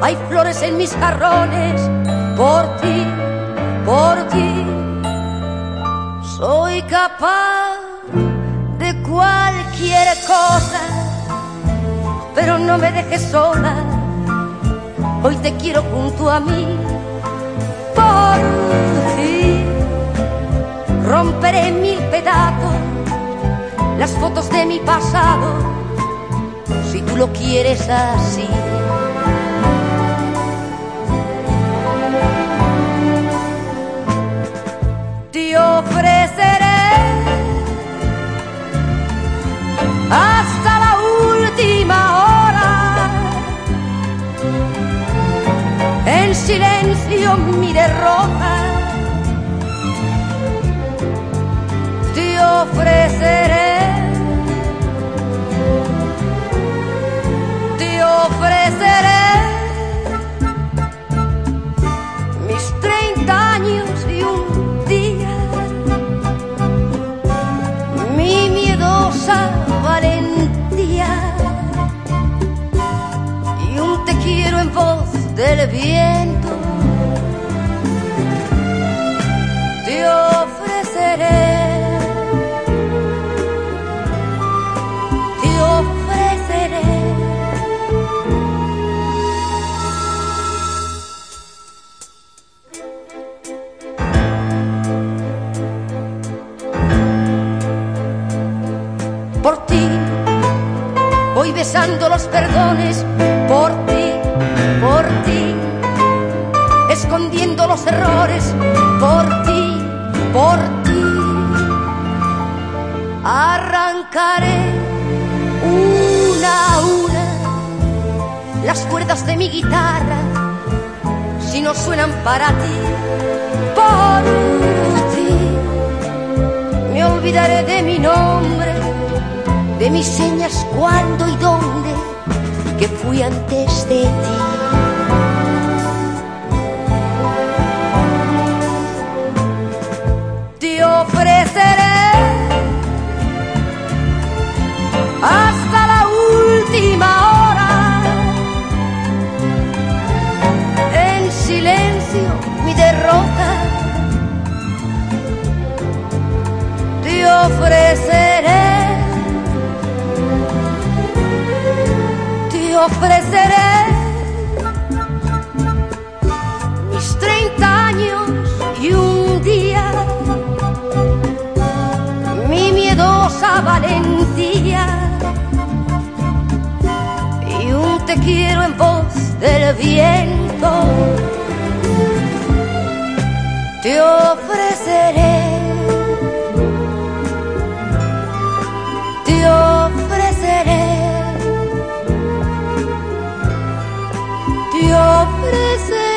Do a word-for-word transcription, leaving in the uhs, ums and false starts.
hay flores en mis jarrones, por ti, por ti. Soy capaz de cualquier cosa, pero no me dejes sola. Hoy te quiero junto a mí, por ti. Romperé en mil pedazos las fotos de mi pasado, si tú lo quieres así. Te ofreceré hasta la última hora, en silencio mi derrota. Te ofreceré, te ofreceré mis treinta años y un día, mi miedosa valentía y un te quiero en voz del viento. Te ofreceré, te ofreceré. Por ti voy besando los perdones, por ti, por ti, escondiendo los errores, por ti, por ti. Arrancaré una a una las cuerdas de mi guitarra, si no suenan para ti, por ti. Me olvidaré de mi nombre, de mis señas, cuándo y dónde, que fui antes de ti. Te ofreceré hasta la última hora, en silencio mi derrota. Te ofreceré, te ofreceré mis treinta años y un día, mi miedosa valentía y un te quiero en voz del viento. Te ofreceré, te ofreceré, te ofreceré.